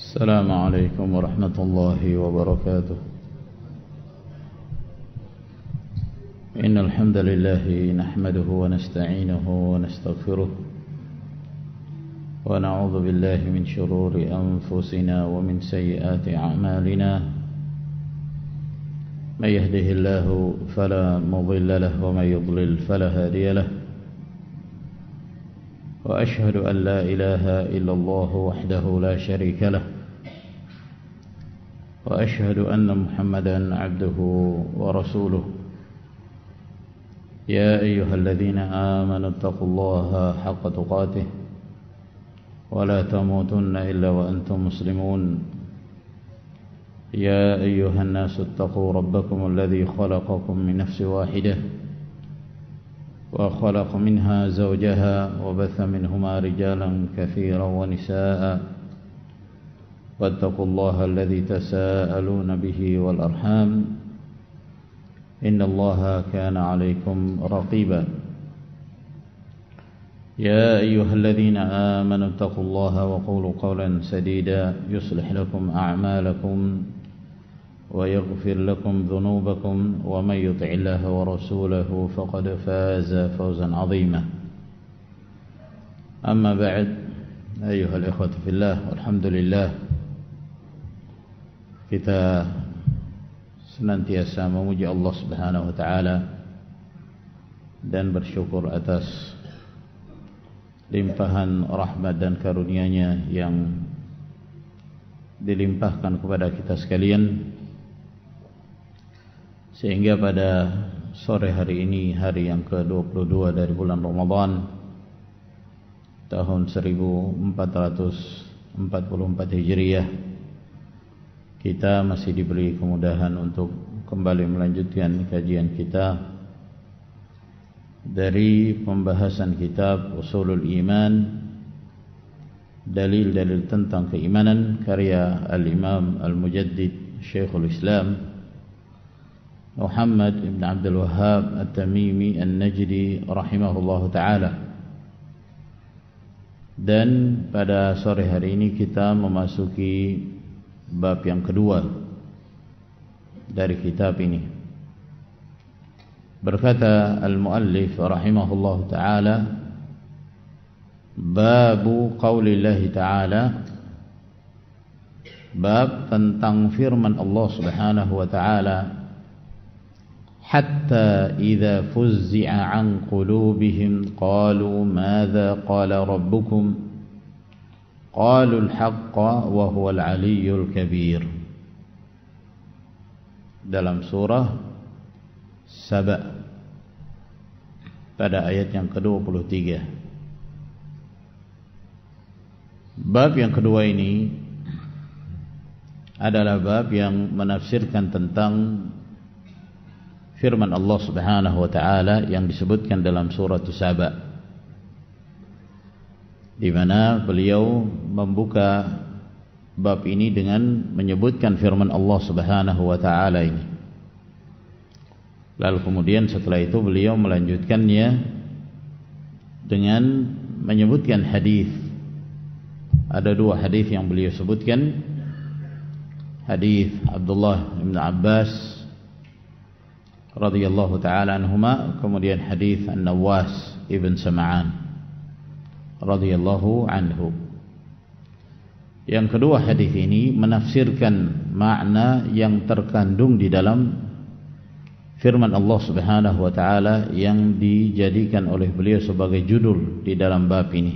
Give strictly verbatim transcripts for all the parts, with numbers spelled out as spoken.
السلام عليكم ورحمة الله وبركاته. إن الحمد لله نحمده ونستعينه ونستغفره ونعوذ بالله من شرور أنفسنا ومن سيئات أعمالنا. من يهده الله فلا مضل له ومن يضلل فلا هادي له. وأشهد أن لا إله إلا الله وحده لا شريك له. وأشهد أن محمدا عبده ورسوله. يا أيها الذين آمنوا اتقوا الله حق تقاته ولا تموتن إلا وأنتم مسلمون. يا أيها الناس اتقوا ربكم الذي خلقكم من نفس واحدة وخلق منها زوجها وبث منهما رجالا كثيرا ونساء. واتقوا الله الذي تساءلون به والأرحام إن الله كان عليكم رقيبا. يا أيها الذين آمنوا اتقوا الله وقولوا قولا سديدا يصلح لكم أعمالكم ويغفر لكم ذنوبكم ومن يطع الله ورسوله فقد فاز فوزا عظيما. أما بعد أيها الإخوة في الله والحمد لله, kita senantiasa memuji Allah Subhanahu wa taala dan bersyukur atas limpahan rahmat dan karunia-Nya yang dilimpahkan kepada kita sekalian, sehingga pada sore hari ini, hari yang ke dua puluh dua dari bulan Ramadan tahun seribu empat ratus empat puluh empat Hijriah, kita masih diberi kemudahan untuk kembali melanjutkan kajian kita dari pembahasan kitab Ushulul Iman, dalil-dalil tentang keimanan, karya Al-Imam Al-Mujaddid Syekhul Islam Muhammad ibn Abdul Wahhab At-Tamimi An-Najdi rahimahullahu ta'ala. Dan pada sore hari ini kita memasuki bab yang kedua dari kitab ini. Berkata al-muallif rahimahullahu ta'ala, babu qaulillahi ta'ala, bab tentang firman Allah Subhanahu wa ta'ala, hatta idza fuzzi'a an qulubihim qalu madza qala rabbukum qalu al-haqqa wa huwa al-'aliyyul kabir. Dalam surah Saba pada ayat yang ke dua puluh tiga. Bab yang kedua ini adalah bab yang menafsirkan tentang firman Allah Subhanahu wa taala yang disebutkan dalam surah Saba, di mana beliau membuka bab ini dengan menyebutkan firman Allah Subhanahu wa taala ini. Lalu kemudian setelah itu beliau melanjutkannya dengan menyebutkan hadis. Ada dua hadis yang beliau sebutkan, hadis Abdullah bin Abbas radhiyallahu taala anhuma, kemudian hadis An-Nawas ibn Sam'an radhiyallahu anhu. Yang kedua hadis ini menafsirkan makna yang terkandung di dalam firman Allah Subhanahu wa taala yang dijadikan oleh beliau sebagai judul di dalam bab ini.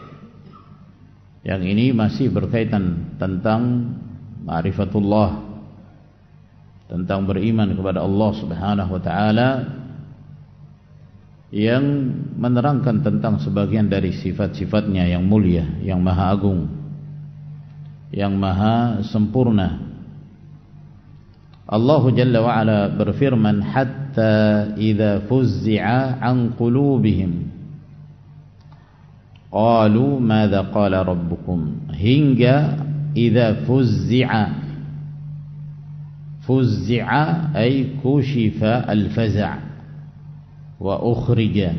Yang ini masih berkaitan tentang ma'rifatullah, tentang beriman kepada Allah Subhanahu wa taala, yang menerangkan tentang sebagian dari sifat-sifatnya yang mulia, yang maha agung, yang maha sempurna. Allah Jalla wa Ala berfirman, hatta idza fuzzi'a an qulubihim qalu madza qala rabbukum, hingga idza fuzzi'a, fuzzi'a ay kushifa al-faza' wa ukhrija,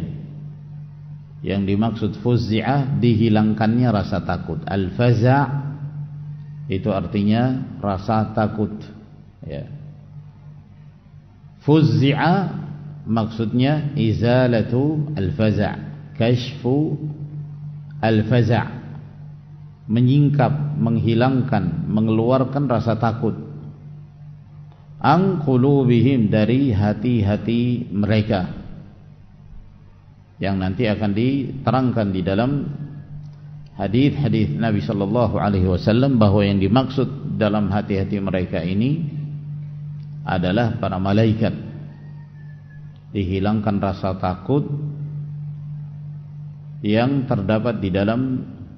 yang dimaksud fuzzi'a dihilangkannya rasa takut, al-faza' itu artinya rasa takut, ya. Fuzzi'a maksudnya izalatu al-faza', kashfu al-faza', menyingkap, menghilangkan, mengeluarkan rasa takut. An qulubihim, dari hati-hati mereka, yang nanti akan diterangkan di dalam hadis-hadis Nabi sallallahu alaihi wasallam bahwa yang dimaksud dalam hati-hati mereka ini adalah para malaikat. Dihilangkan rasa takut yang terdapat di dalam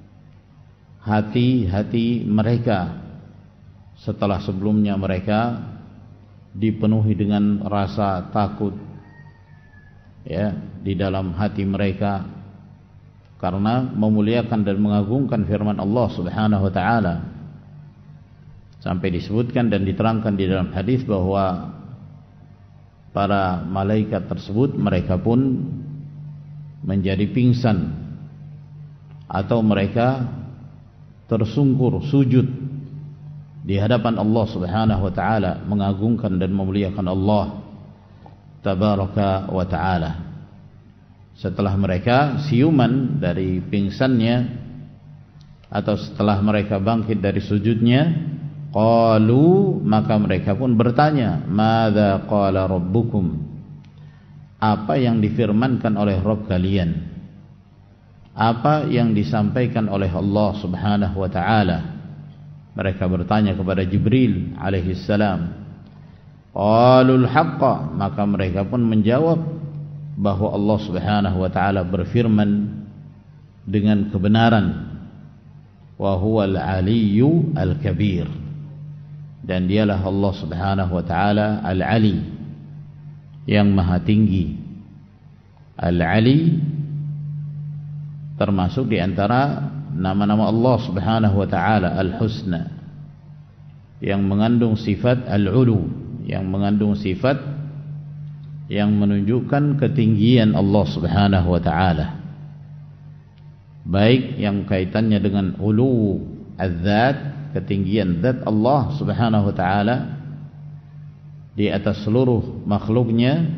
hati-hati mereka setelah sebelumnya mereka dipenuhi dengan rasa takut, ya, di dalam hati mereka karena memuliakan dan mengagungkan firman Allah Subhanahu wa taala. Sampai disebutkan dan diterangkan di dalam hadis bahwa para malaikat tersebut mereka pun menjadi pingsan atau mereka tersungkur sujud di hadapan Allah Subhanahu wa taala, mengagungkan dan memuliakan Allah Tabaraka wa taala. Setelah mereka siuman dari pingsannya atau setelah mereka bangkit dari sujudnya, qalu, maka mereka pun bertanya, madza qala rabbukum, apa yang difirmankan oleh Rabb kalian, apa yang disampaikan oleh Allah Subhanahu wa taala. Mereka bertanya kepada Jibril alaihi salam. Qalul haqqa, maka mereka pun menjawab bahwa Allah Subhanahu wa taala berfirman dengan kebenaran, wa huwal aliyyu al-kabir, dan dialah Allah Subhanahu wa taala al-ali, yang maha tinggi. Al-ali termasuk di antara nama-nama Allah Subhanahu wa taala al-husna, yang mengandung sifat al-ulu, yang mengandung sifat yang menunjukkan ketinggian Allah Subhanahu wa taala, baik yang kaitannya dengan ulu az-zat, ketinggian zat Allah Subhanahu wa taala di atas seluruh makhluknya,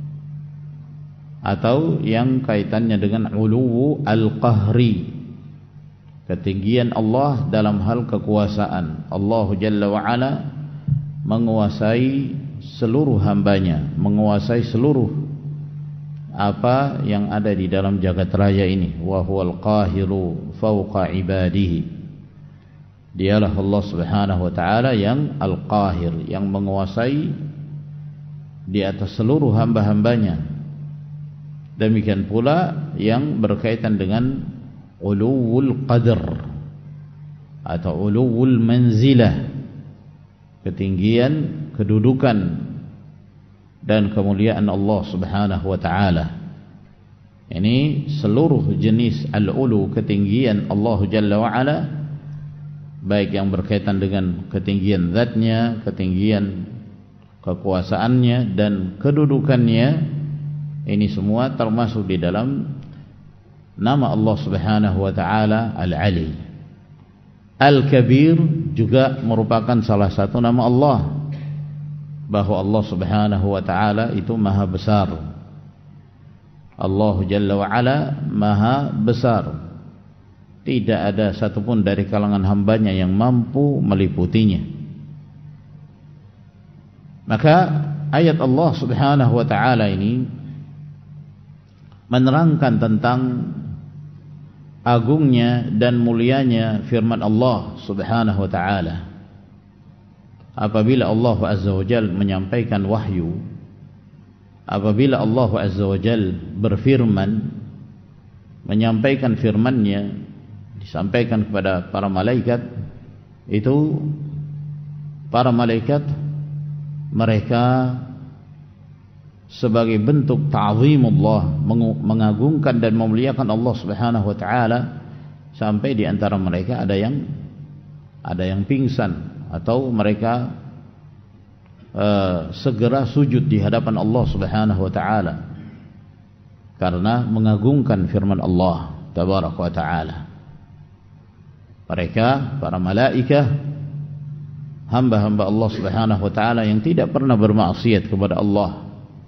atau yang kaitannya dengan ulu al-qahri, ketinggian Allah dalam hal kekuasaan. Allah Jalla wa Ala menguasai seluruh hambanya, menguasai seluruh apa yang ada di dalam jagat raya ini. Wa huwal qahiru fawqa ibadihi, dialah Allah Subhanahu wa taala yang al-qahir, yang menguasai di atas seluruh hamba-hambanya. Demikian pula yang berkaitan dengan uluwul qadr atau uluwul manzilah, ketinggian kedudukan dan kemuliaan Allah Subhanahu wa taala. Ini seluruh jenis al-ulu, ketinggian Allah Jalla wa Ala, baik yang berkaitan dengan ketinggian zatnya, ketinggian kekuasaannya dan kedudukannya. Ini semua termasuk di dalam nama Allah Subhanahu wa taala al-Ali. Al-Kabir juga merupakan salah satu nama Allah, bahwa Allah Subhanahu wa taala itu maha besar. Allah Jalla wa Ala maha besar, tidak ada satupun dari kalangan hambanya yang mampu meliputinya. Maka ayat Allah Subhanahu wa taala ini menerangkan tentang agungnya dan mulianya firman Allah Subhanahu wa taala. Apabila Allah Azza wa Jalla menyampaikan wahyu, apabila Allah Azza wa Jalla berfirman, menyampaikan firman-Nya, disampaikan kepada para malaikat, itu para malaikat mereka sebagai bentuk ta'zimullah, mengagungkan dan memuliakan Allah Subhanahu wa taala, sampai di antara mereka ada yang ada yang pingsan atau mereka uh, segera sujud di hadapan Allah Subhanahu wa taala karena mengagungkan firman Allah Tabaraka wa taala. Mereka para malaikat hamba-hamba Allah Subhanahu wa taala yang tidak pernah bermaksiat kepada Allah.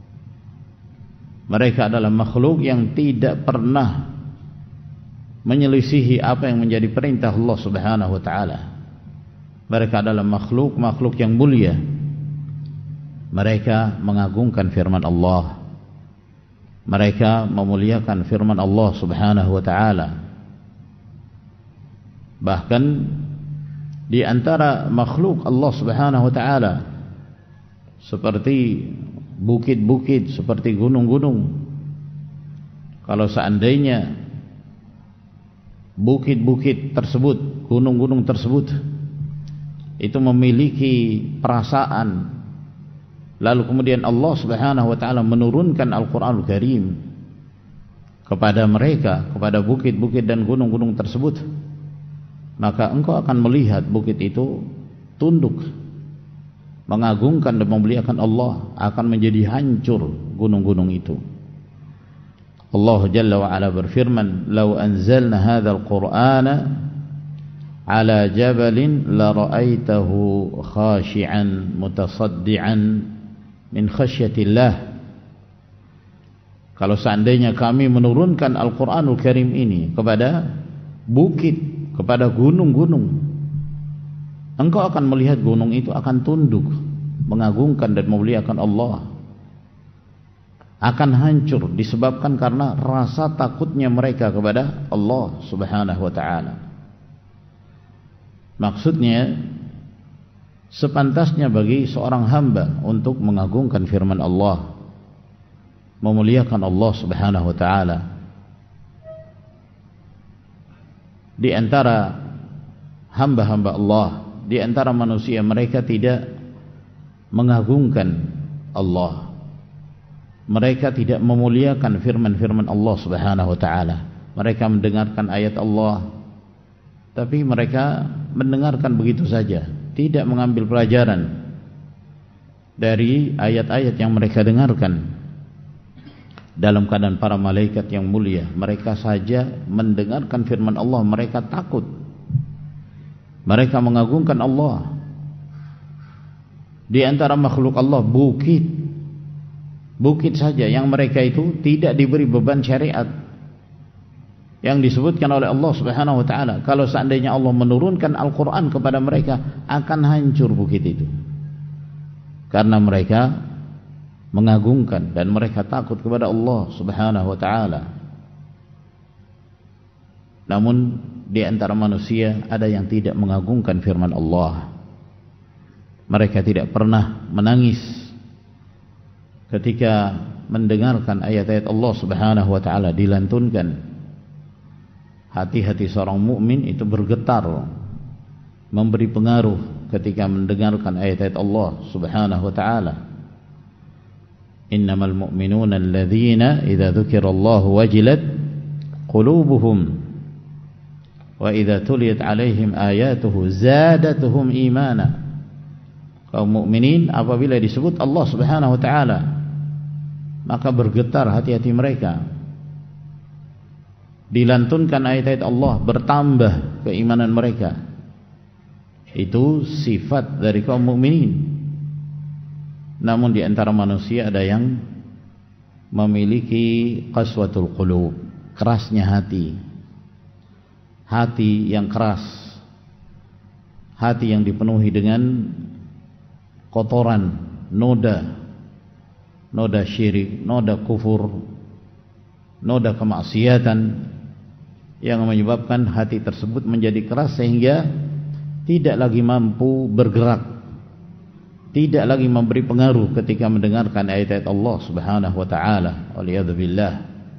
Mereka adalah makhluk yang tidak pernah menyelisihi apa yang menjadi perintah Allah Subhanahu wa taala. Mereka adalah makhluk-makhluk yang mulia. Mereka mengagungkan firman Allah. Mereka memuliakan firman Allah Subhanahu wa taala. Bahkan di antara makhluk Allah Subhanahu wa taala seperti bukit-bukit, seperti gunung-gunung. Kalau seandainya bukit-bukit tersebut, gunung-gunung tersebut itu memiliki perasaan, lalu kemudian Allah Subhanahu wa taala menurunkan Al-Qur'anul Karim kepada mereka, kepada bukit-bukit dan gunung-gunung tersebut, maka engkau akan melihat bukit itu tunduk, mengagungkan dan memuliakan Allah, akan menjadi hancur gunung-gunung itu. Allah Jalla wa Ala berfirman, "Lau anzalna hadzal Qur'ana ala jabalin la ra'aitahu khashi'an mutasaddian min khasyatillah." Kalau seandainya kami menurunkan Al-Qur'anul Karim ini kepada bukit, kepada gunung-gunung, engkau akan melihat gunung itu akan tunduk, mengagungkan dan memuliakan Allah, akan hancur disebabkan karena rasa takutnya mereka kepada Allah Subhanahu wa taala. Maksudnya, sepantasnya bagi seorang hamba untuk mengagungkan firman Allah, memuliakan Allah Subhanahu wa taala. Di antara hamba-hamba Allah, di antara manusia, mereka tidak mengagungkan Allah. Mereka tidak memuliakan firman-firman Allah Subhanahu wa taala. Mereka mendengarkan ayat Allah, tapi mereka mendengarkan begitu saja, tidak mengambil pelajaran dari ayat-ayat yang mereka dengarkan. Dalam keadaan para malaikat yang mulia, mereka saja mendengarkan firman Allah, mereka takut, mereka mengagungkan Allah. Di antara makhluk Allah bukit, bukit saja yang mereka itu tidak diberi beban syariat yang disebutkan oleh Allah Subhanahu wa taala. Kalau seandainya Allah menurunkan Al-Qur'an kepada mereka, akan hancur bukit itu. Karena mereka mengagungkan dan mereka takut kepada Allah Subhanahu wa taala. Namun di antara manusia ada yang tidak mengagungkan firman Allah. Mereka tidak pernah menangis ketika mendengarkan ayat-ayat Allah Subhanahu wa taala dilantunkan. Hati-hati seorang mukmin itu bergetar, memberi pengaruh ketika mendengarkan ayat-ayat Allah Subhanahu wa taala. Innamal mu'minuna alladzina idza dzukirallahu wajilat qulubuhum wa idza tuliyat 'alaihim ayatuhu zadatuhum imana. Kaum mukminin apabila disebut Allah Subhanahu wa taala, maka bergetar hati-hati mereka. Dilantunkan ayat-ayat Allah, bertambah keimanan mereka. Itu sifat dari kaum mukminin. Namun di antara manusia ada yang memiliki qaswatul qulub, kerasnya hati, hati yang keras, hati yang dipenuhi dengan kotoran, noda, noda syirik, noda kufur, noda kemaksiatan, yang menyebabkan hati tersebut menjadi keras sehingga tidak lagi mampu bergerak, tidak lagi memberi pengaruh ketika mendengarkan ayat-ayat Allah Subhanahu wa taala. Waliyadzubillah.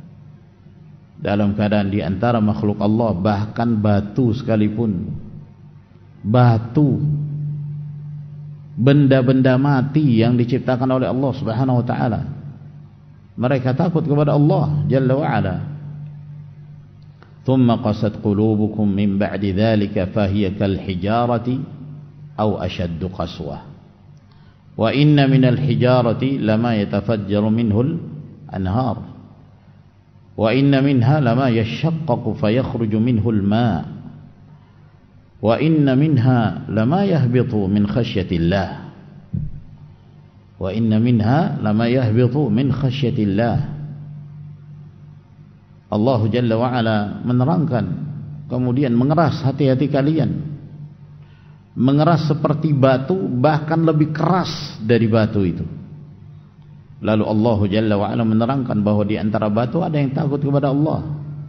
Dalam keadaan di antara makhluk Allah, bahkan batu sekalipun, batu, benda-benda mati yang diciptakan oleh Allah Subhanahu wa taala, mereka takut kepada Allah Jalla wa Ala. Thumma qasat qulubukum min ba'di dzalika fahiya kal hijarati aw ashaddu qaswah. Wa inna minal hijarati lama yatafajjaru minhul anhar. Wa inna minha lama yashaqqaqu fayakhruju minhul ma'. wa inna minha lama yahbitu min khasyatillah wa inna minha lama yahbitu min khasyatillah. Allah Jalla wa Ala menerangkan, kemudian mengeras hati-hati kalian, mengeras seperti batu, bahkan lebih keras dari batu itu. Lalu Allah Jalla wa Ala menerangkan bahwa di antara batu ada yang takut kepada Allah.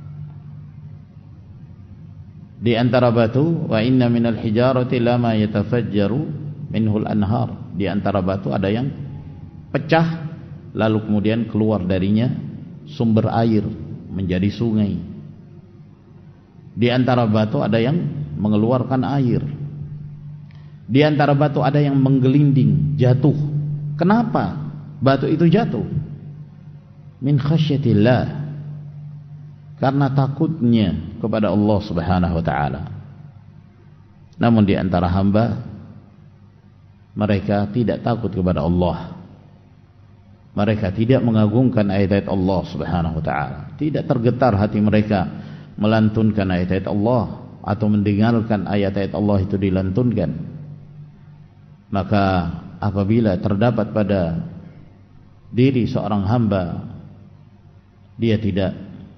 Di antara batu, wa inna minal hijarati lama yatafajjaru minhul anhar. Di antara batu ada yang pecah, lalu kemudian keluar darinya sumber air menjadi sungai. Di antara batu ada yang mengeluarkan air. Di antara batu ada yang menggelinding, jatuh. Kenapa batu itu jatuh? Min khasyatillah, karena takutnya kepada Allah Subhanahu wa taala. Namun di antara hamba, mereka tidak takut kepada Allah. Mereka tidak mengagungkan ayat-ayat Allah Subhanahu wa taala. Tidak tergetar hati mereka melantunkan ayat-ayat Allah atau mendengarkan ayat-ayat Allah itu dilantunkan. Maka apabila terdapat pada diri seorang hamba dia tidak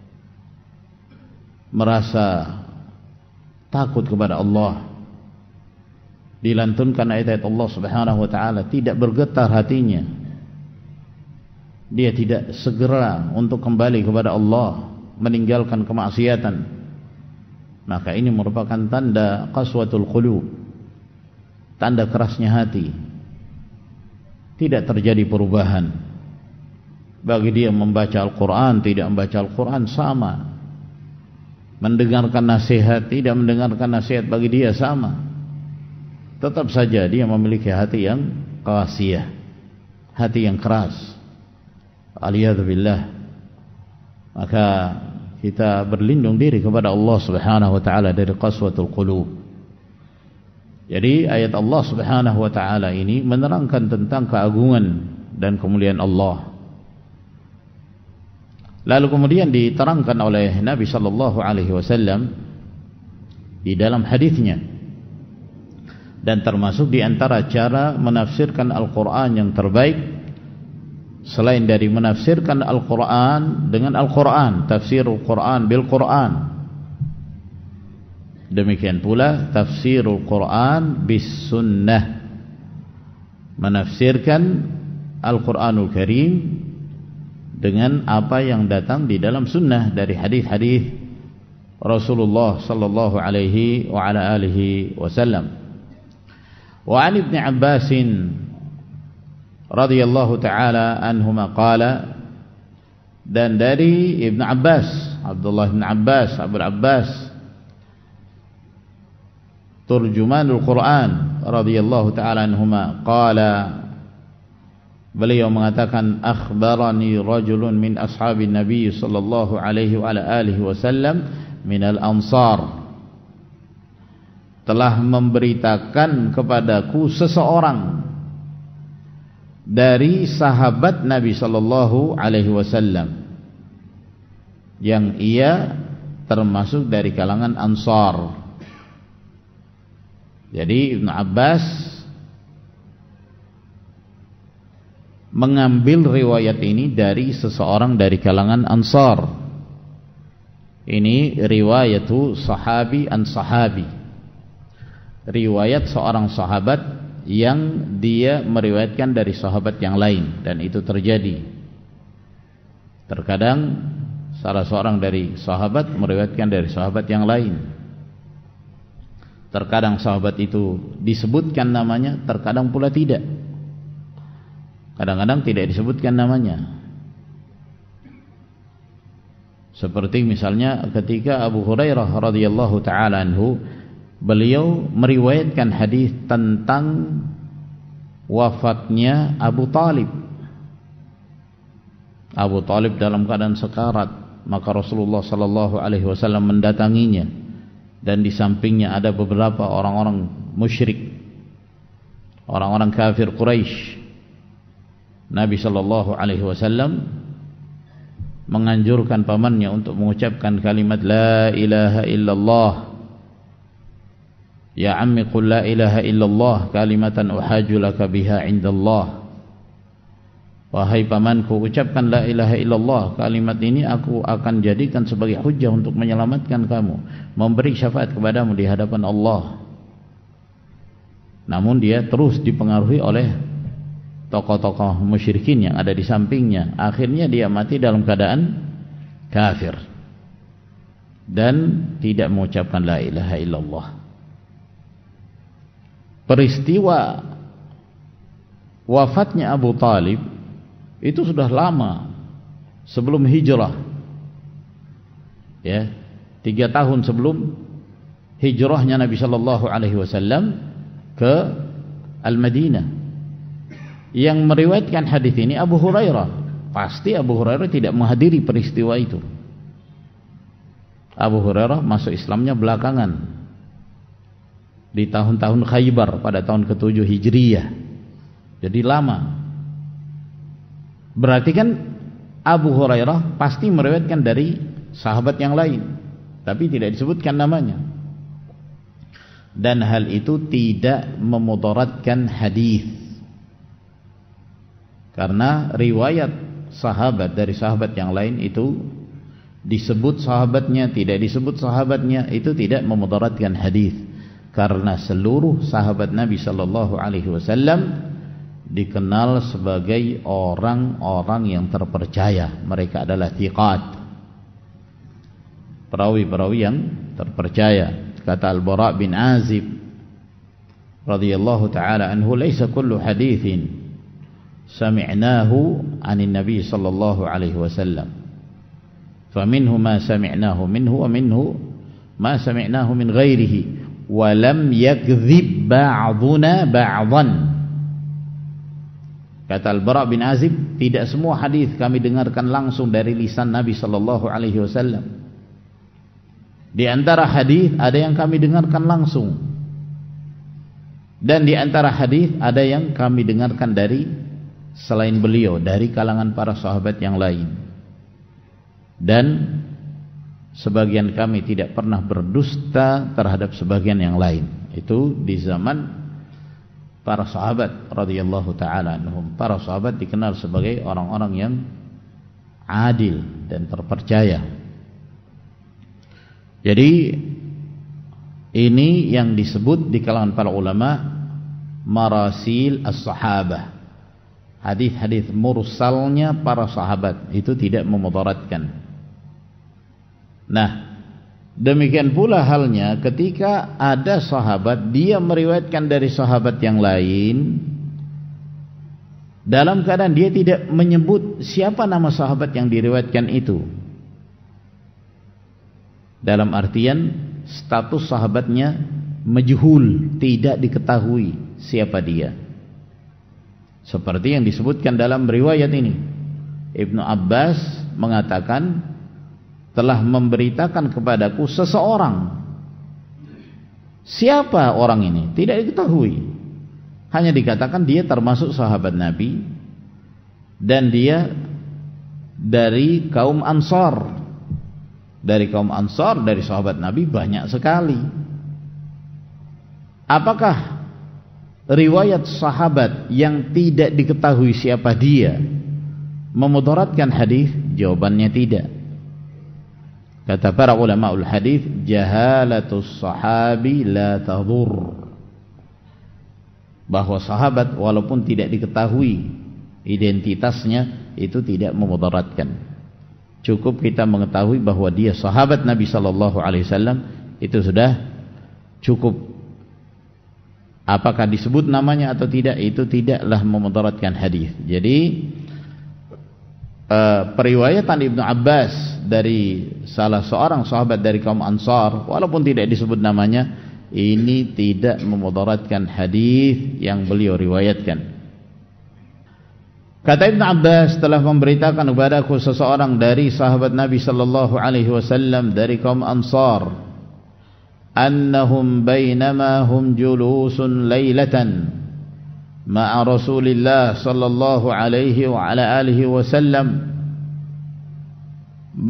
merasa takut kepada Allah, dilantunkan ayat-ayat Allah Subhanahu wa taala, tidak bergetar hatinya, dia tidak segera untuk kembali kepada Allah, meninggalkan kemaksiatan, maka ini merupakan tanda qaswatul qulub, tanda kerasnya hati. Tidak terjadi perubahan. Bagi dia membaca Al-Quran, tidak membaca Al-Quran sama. Mendengarkan nasihat, tidak mendengarkan nasihat, bagi dia sama. Tetap saja dia memiliki hati yang qasiyah, hati yang keras. Aliyadzubillah. Maka kita berlindung diri kepada Allah Subhanahu wa taala dari qaswatul qulub. Jadi ayat Allah Subhanahu wa taala ini menerangkan tentang keagungan dan kemuliaan Allah. Lalu kemudian diterangkan oleh Nabi sallallahu alaihi wasallam di dalam hadisnya, dan termasuk di antara cara menafsirkan Al-Qur'an yang terbaik selain dari menafsirkan Al-Qur'an dengan Al-Qur'an, tafsirul Qur'an bil Qur'an. Demikian pula tafsirul Qur'an bis sunnah, menafsirkan Al-Qur'anul Karim dengan apa yang datang di dalam sunnah dari hadis-hadis Rasulullah sallallahu alaihi wa ala alihi wasallam. Wa an Ibnu Abbas radhiyallahu taala anhuma qala, dan dari Ibnu Abbas, Abdullah bin Abbas, Abu Abbas turjumanul Quran radhiyallahu taala anhuma qala, beliau mengatakan, akhbarani rajulun min ashabin Nabi sallallahu alaihi wa ala alihi wasallam minal ansar, telah memberitakan kepadaku seseorang dari sahabat Nabi sallallahu alaihi wasallam yang ia termasuk dari kalangan Ansar. Jadi Ibnu Abbas mengambil riwayat ini dari seseorang dari kalangan Ansar. Ini riwayatu sahabi an sahabi, riwayat seorang sahabat yang dia meriwayatkan dari sahabat yang lain, dan itu terjadi. Terkadang salah seorang dari sahabat meriwayatkan dari sahabat yang lain. Terkadang sahabat itu disebutkan namanya, terkadang pula tidak. Kadang-kadang tidak disebutkan namanya. Seperti misalnya ketika Abu Hurairah radhiyallahu taala anhu, beliau meriwayatkan hadis tentang wafatnya Abu Talib. Abu Talib dalam keadaan sekarat, maka Rasulullah sallallahu alaihi wasallam mendatanginya, dan di sampingnya ada beberapa orang-orang musyrik, orang-orang kafir Quraisy. Nabi sallallahu alaihi wasallam menganjurkan pamannya untuk mengucapkan kalimat la ilaha illallah. Ya ammi qul la ilaha illallah kalimatan uhaju laka biha indallah. Wahai pamanku, ucapkan la ilaha illallah, kalimat ini aku akan jadikan sebagai hujjah untuk menyelamatkan kamu, memberi syafaat kepadamu di hadapan Allah. Namun dia terus dipengaruhi oleh tokoh-tokoh musyrikin yang ada di sampingnya. Akhirnya dia mati dalam keadaan kafir dan tidak mengucapkan la ilaha illallah. Peristiwa wafatnya Abu Talib itu sudah lama sebelum hijrah, ya, tiga tahun sebelum hijrahnya Nabi Shallallahu Alaihi Wasallam ke Al-Madinah. Yang meriwayatkan hadis ini Abu Hurairah. Pasti Abu Hurairah tidak menghadiri peristiwa itu. Abu Hurairah masuk Islamnya belakangan, di tahun-tahun Khaybar pada tahun ketujuh Hijriyah. Jadi lama. Berarti kan Abu Hurairah pasti meriwayatkan dari sahabat yang lain, tapi tidak disebutkan namanya. Dan hal itu tidak memudaratkan hadis, karena riwayat sahabat dari sahabat yang lain itu disebut sahabatnya, tidak disebut sahabatnya, itu tidak memudaratkan hadis, karena seluruh sahabat Nabi Sallallahu Alaihi Wasallam dikenal sebagai orang-orang yang terpercaya. Mereka adalah thiqat, perawi-perawi yang terpercaya. Kata Al-Bara bin Azib radhiyallahu taala anhu, "Laisa kullu haditsin sami'nahu 'anil Nabi sallallahu alaihi wasallam. Faminhu ma sami'nahu minhu wa minhu ma sami'nahu min ghairihi wa lam yakdzib ba'duna ba'dhan." Kata Al-Bara bin Azib, tidak semua hadis kami dengarkan langsung dari lisan Nabi sallallahu alaihi wasallam. Di antara hadis ada yang kami dengarkan langsung, dan di antara hadis ada yang kami dengarkan dari selain beliau, dari kalangan para sahabat yang lain. Dan sebagian kami tidak pernah berdusta terhadap sebagian yang lain. Itu di zaman para sahabat radhiyallahu taala anhum. Para sahabat dikenal sebagai orang-orang yang adil dan terpercaya. Jadi ini yang disebut di kalangan para ulama marasil as-sahabah. Hadis-hadis mursalnya para sahabat itu tidak memudaratkan. Nah, demikian pula halnya ketika ada sahabat dia meriwayatkan dari sahabat yang lain dalam keadaan dia tidak menyebut siapa nama sahabat yang diriwayatkan itu, dalam artian status sahabatnya majhul, tidak diketahui siapa dia, seperti yang disebutkan dalam riwayat ini. Ibnu Abbas mengatakan, telah memberitakan kepadaku seseorang. Siapa orang ini? Tidak diketahui. Hanya dikatakan dia termasuk sahabat Nabi dan dia dari kaum Ansar. Dari kaum Ansar, dari sahabat Nabi banyak sekali. Apakah riwayat sahabat yang tidak diketahui siapa dia memudaratkan hadis? Jawabannya tidak. Kata para ulamaul hadis, jahalatus sahabi la tadur. Bahwa sahabat walaupun tidak diketahui identitasnya itu tidak memudaratkan. Cukup kita mengetahui bahwa dia sahabat Nabi sallallahu alaihi wasallam, itu sudah cukup. Apakah disebut namanya atau tidak, itu tidaklah memudaratkan hadis. Jadi uh, periwayatan Ibnu Abbas dari salah seorang sahabat dari kaum Ansar, walaupun tidak disebut namanya, ini tidak memudaratkan hadis yang beliau riwayatkan. Kata Ibn Abbas, telah memberitakan kepadaku seseorang dari sahabat Nabi sallallahu alaihi wasallam dari kaum Ansar, annahum bainama hum julusun lailatan ma'a Rasulillah sallallahu alaihi wa ala alihi wasallam,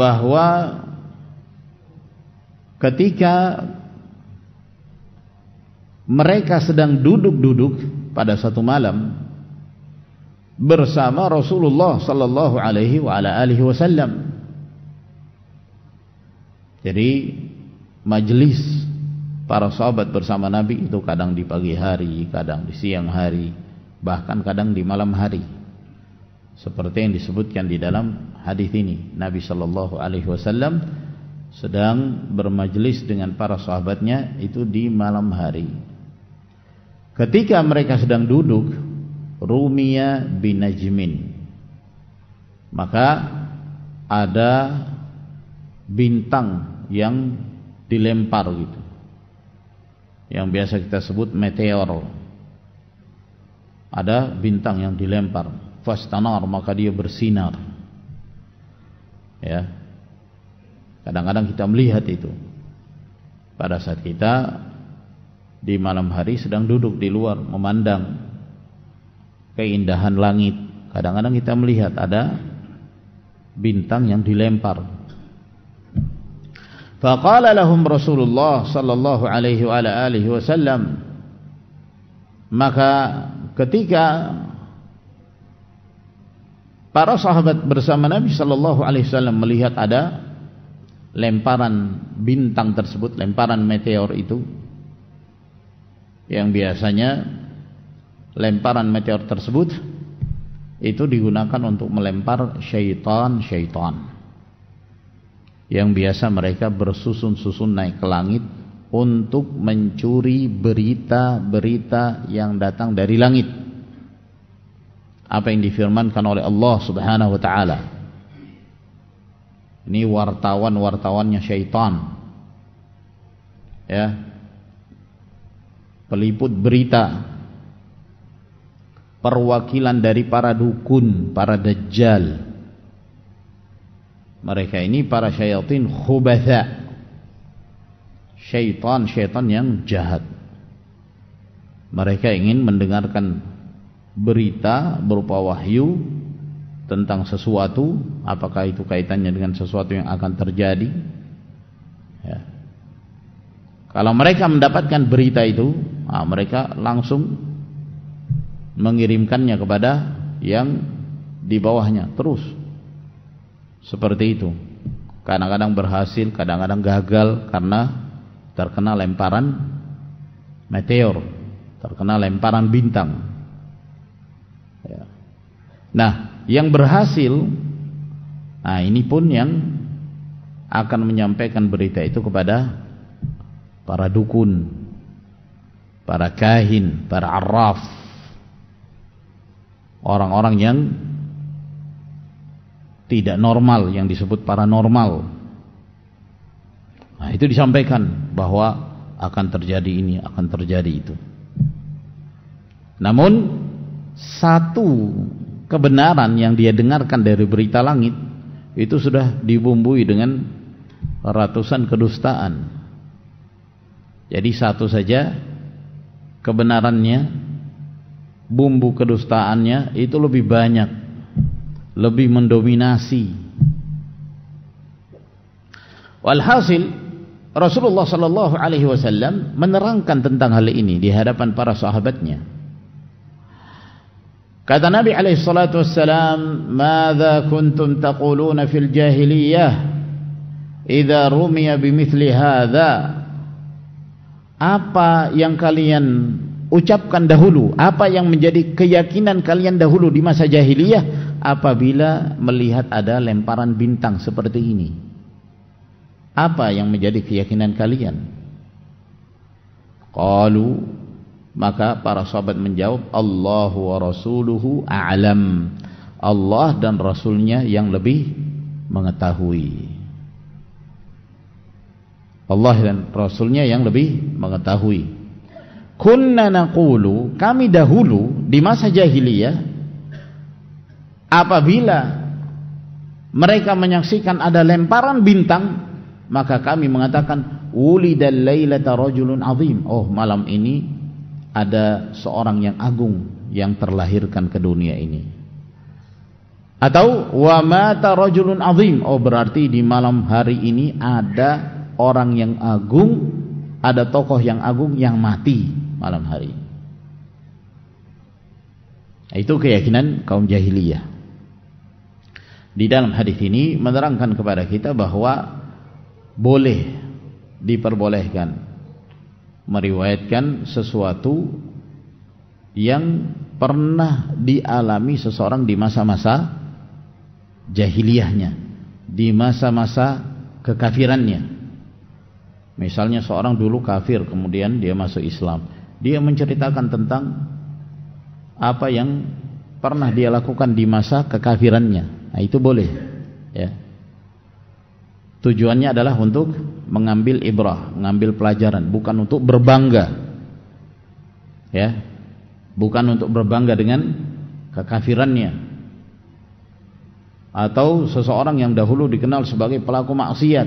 bahwa ketika mereka sedang duduk-duduk pada satu malam bersama Rasulullah sallallahu alaihi wa ala alihi wasallam. Jadi majelis para sahabat bersama Nabi itu kadang di pagi hari, kadang di siang hari, bahkan kadang di malam hari. Seperti yang disebutkan di dalam hadis ini, Nabi sallallahu alaihi wasallam sedang bermajelis dengan para sahabatnya itu di malam hari. Ketika mereka sedang duduk, rumiya binajmin, maka ada bintang yang dilempar gitu, yang biasa kita sebut meteor. Ada bintang yang dilempar, fastanar, maka dia bersinar. Ya, kadang-kadang kita melihat itu pada saat kita di malam hari sedang duduk di luar memandang keindahan langit. Kadang-kadang kita melihat ada bintang yang dilempar. Faqala lahum Rasulullah sallallahu alaihi wa ala alihi wasallam, maka ketika para sahabat bersama Nabi sallallahu alaihi wasallam melihat ada lemparan bintang tersebut, lemparan meteor itu, yang biasanya lemparan meteor tersebut itu digunakan untuk melempar syaitan-syaitan yang biasa mereka bersusun-susun naik ke langit untuk mencuri berita-berita yang datang dari langit. Apa yang difirmankan oleh Allah Subhanahu wa taala. Ini wartawan-wartawannya syaitan. Ya. Peliput berita, perwakilan dari para dukun, para dajjal. Mereka ini para syaitan khubatha, syaitan-syaitan yang jahat. Mereka ingin mendengarkan berita berupa wahyu tentang sesuatu, apakah itu kaitannya dengan sesuatu yang akan terjadi. Ya. Kalau mereka mendapatkan berita itu, nah, mereka langsung mengirimkannya kepada yang di bawahnya terus. Seperti itu. Kadang-kadang berhasil, kadang-kadang gagal karena terkena lemparan meteor, terkena lemparan bintang. Ya. Nah, yang berhasil, nah ini pun yang akan menyampaikan berita itu kepada para dukun, para kahin, para arraf, orang-orang yang tidak normal, yang disebut paranormal. Nah, itu disampaikan bahwa akan terjadi ini, akan terjadi itu. Namun satu kebenaran yang dia dengarkan dari berita langit itu sudah dibumbui dengan ratusan kedustaan. Jadi satu saja kebenarannya, bumbu kedustaannya itu lebih banyak, lebih mendominasi. Walhasil Rasulullah sallallahu alaihi wasallam menerangkan tentang hal ini di hadapan para sahabatnya. Kata Nabi alaihi salatu wassalam, "Madza kuntum taquluna fil jahiliyah idza rumiya bimithli hadza?" Apa yang kalian ucapkan dahulu, apa yang menjadi keyakinan kalian dahulu di masa jahiliyah apabila melihat ada lemparan bintang seperti ini? Apa yang menjadi keyakinan kalian? Qalu, maka para sahabat menjawab, Allahu wa rasuluhu a'lam. Allah dan Rasulnya yang lebih mengetahui. Allah dan Rasulnya yang lebih mengetahui. Kunna naqulu, kami dahulu di masa jahiliyah, apabila mereka menyaksikan ada lemparan bintang, maka kami mengatakan ulidal lailata rajulun azim. Oh, malam ini ada seorang yang agung yang terlahirkan ke dunia ini. Atau wa mata rajulun azim. Oh, berarti di malam hari ini ada orang yang agung, ada tokoh yang agung yang mati. malam hari. Itu keyakinan kaum jahiliyah. Di dalam hadis ini menerangkan kepada kita bahwa boleh diperbolehkan meriwayatkan sesuatu yang pernah dialami seseorang di masa-masa jahiliyahnya, di masa-masa kekafirannya. Misalnya seorang dulu kafir, kemudian dia masuk Islam, dia menceritakan tentang apa yang pernah dia lakukan di masa kekafirannya. Nah, itu boleh, ya. Tujuannya adalah untuk mengambil ibrah, mengambil pelajaran, bukan untuk berbangga, ya, bukan untuk berbangga dengan kekafirannya. Atau seseorang yang dahulu dikenal sebagai pelaku maksiat,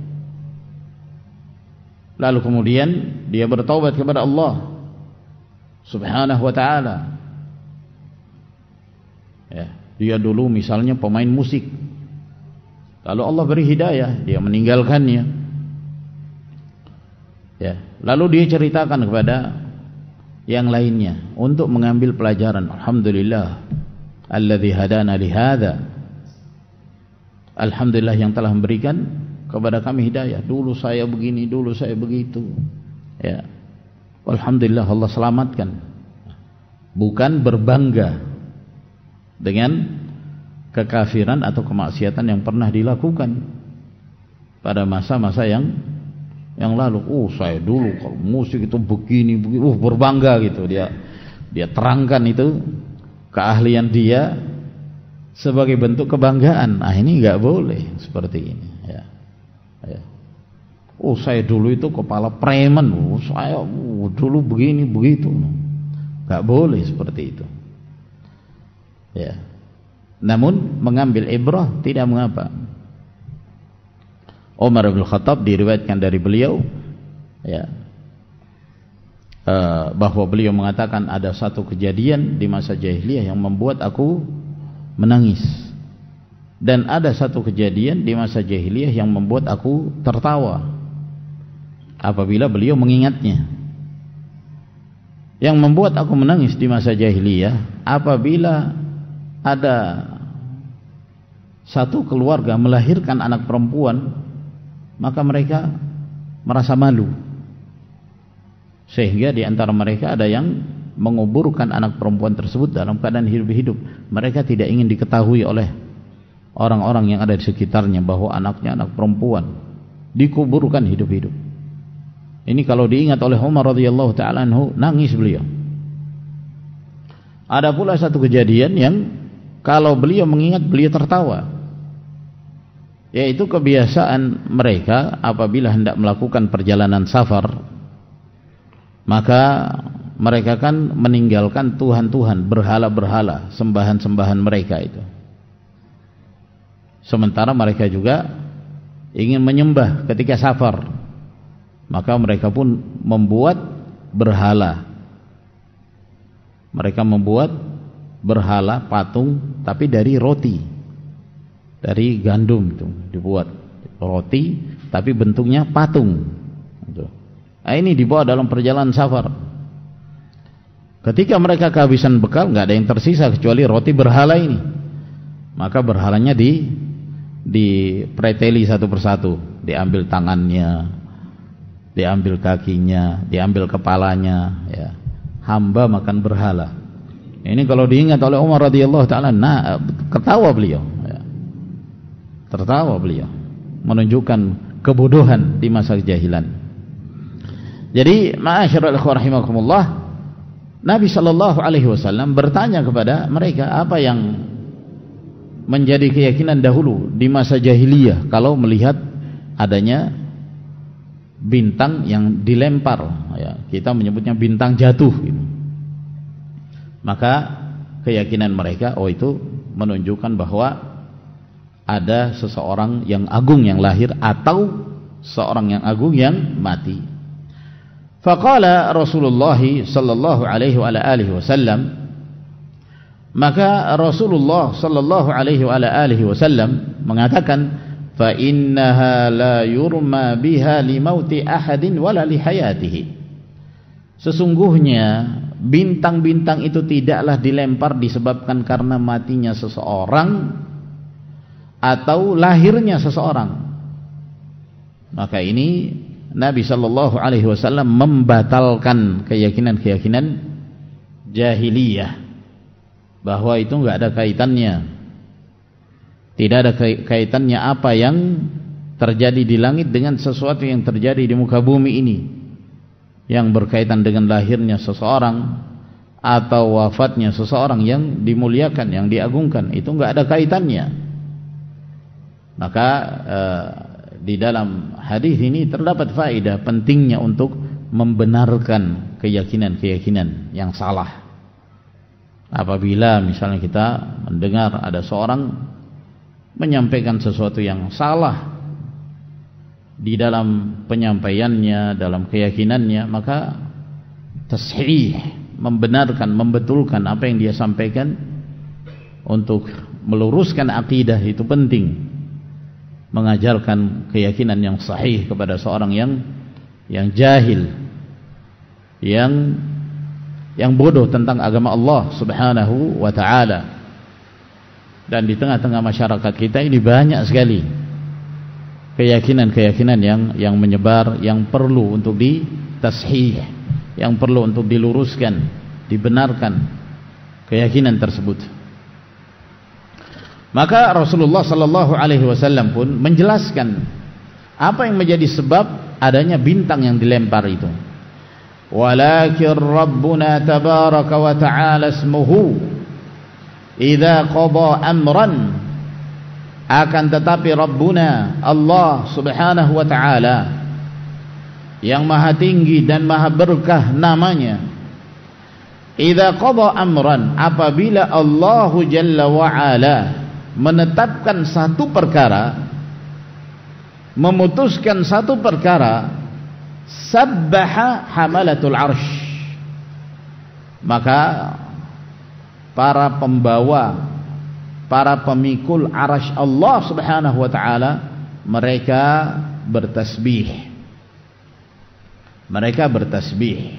lalu kemudian dia bertaubat kepada Allah Subhanahu wa ta'ala, ya. Dia dulu misalnya pemain musik, lalu Allah beri hidayah, dia meninggalkannya, ya. Lalu dia ceritakan kepada yang lainnya untuk mengambil pelajaran. Alhamdulillah alladzi hadana li hadza, alhamdulillah yang telah memberikan kepada kami hidayah. Dulu saya begini, dulu saya begitu, ya. Alhamdulillah Allah selamatkan. Bukan berbangga dengan kekafiran atau kemaksiatan yang pernah dilakukan pada masa-masa yang yang lalu. Oh, saya dulu kalau musik itu begini begini, uh berbangga gitu. Dia dia terangkan itu keahlian dia sebagai bentuk kebanggaan. Ah, ini nggak boleh seperti ini, ya. Ya. Oh, saya dulu itu kepala preman. Oh, saya uh, dulu begini begitu. Nggak boleh seperti itu. Ya. Namun mengambil ibrah tidak mengapa. Umar bin Khattab diriwayatkan dari beliau, ya, uh, bahwa beliau mengatakan ada satu kejadian di masa jahiliyah yang membuat aku menangis, dan ada satu kejadian di masa jahiliyah yang membuat aku tertawa apabila beliau mengingatnya. Yang membuat aku menangis di masa jahiliyah apabila ada satu keluarga melahirkan anak perempuan, maka mereka merasa malu, sehingga di antara mereka ada yang menguburkan anak perempuan tersebut dalam keadaan hidup-hidup. Mereka tidak ingin diketahui oleh orang-orang yang ada di sekitarnya bahwa anaknya anak perempuan, dikuburkan hidup-hidup. Ini kalau diingat oleh Umar radhiyallahu ta'ala anhu, nangis beliau. Ada pula satu kejadian yang kalau beliau mengingat beliau tertawa, yaitu kebiasaan mereka apabila hendak melakukan perjalanan safar, maka mereka kan meninggalkan Tuhan-Tuhan, berhala-berhala, sembahan-sembahan mereka itu. Sementara mereka juga ingin menyembah ketika safar, maka mereka pun membuat berhala. Mereka membuat berhala patung, tapi dari roti, dari gandum itu dibuat roti, tapi bentuknya patung. Nah, ini dibawa dalam perjalanan safar. Ketika mereka kehabisan bekal, nggak ada yang tersisa kecuali roti berhala ini. Maka berhalanya di dipreteli satu persatu, diambil tangannya, diambil kakinya, diambil kepalanya, ya. Hamba makan berhala. Ini kalau diingat oleh Umar radhiyallahu ta'ala, nah, ketawa beliau, ya. Tertawa beliau, menunjukkan kebodohan di masa kejahilan. Jadi, ma'asyiral ikhwah rahimakumullah, Nabi sallallahu alaihi wasallam bertanya kepada mereka apa yang menjadi keyakinan dahulu di masa jahiliyah kalau melihat adanya bintang yang dilempar, ya, kita menyebutnya bintang jatuh gitu. Maka keyakinan mereka, oh itu menunjukkan bahwa ada seseorang yang agung yang lahir atau seorang yang agung yang mati. Faqala Rasulullah sallallahu alaihi wa alihi wasallam, maka Rasulullah sallallahu alaihi wa alihi wasallam mengatakan, fa innaha la yurma biha li mauti ahadin wala li hayatihi. sesungguhnya bintang-bintang itu tidaklah dilempar disebabkan karena matinya seseorang atau lahirnya seseorang. Maka ini Nabi Shallallahu Alaihi Wasallam membatalkan keyakinan-keyakinan jahiliyah bahwa itu enggak ada kaitannya, tidak ada kaitannya apa yang terjadi di langit dengan sesuatu yang terjadi di muka bumi ini, yang berkaitan dengan lahirnya seseorang atau wafatnya seseorang yang dimuliakan, yang diagungkan, itu enggak ada kaitannya. Maka eh, di dalam hadis ini terdapat faedah pentingnya untuk membenarkan keyakinan-keyakinan yang salah. Apabila misalnya kita mendengar ada seorang menyampaikan sesuatu yang salah di dalam penyampaiannya, dalam keyakinannya, maka tashih, membenarkan, membetulkan apa yang dia sampaikan untuk meluruskan akidah itu penting. Mengajarkan keyakinan yang sahih kepada seorang yang yang jahil, yang yang bodoh tentang agama Allah Subhanahu wa taala. Dan di tengah-tengah masyarakat kita ini banyak sekali keyakinan-keyakinan yang yang menyebar, yang perlu untuk ditashih, yang perlu untuk diluruskan, dibenarkan keyakinan tersebut. Maka Rasulullah sallallahu alaihi wasallam pun menjelaskan apa yang menjadi sebab adanya bintang yang dilempar itu. Walakin Rabbuna tabaraka wa ta'ala ismuhu idza qada amran, akan tetapi Rabbuna Allah Subhanahu wa ta'ala yang maha tinggi dan maha berkah namanya, idza qada amran, apabila Allah Jalla wa ala menetapkan satu perkara, memutuskan satu perkara, sabbaha hamalatul arsh, maka para pembawa, para pemikul arasy Allah Subhanahu wa taala, mereka bertasbih. Mereka bertasbih.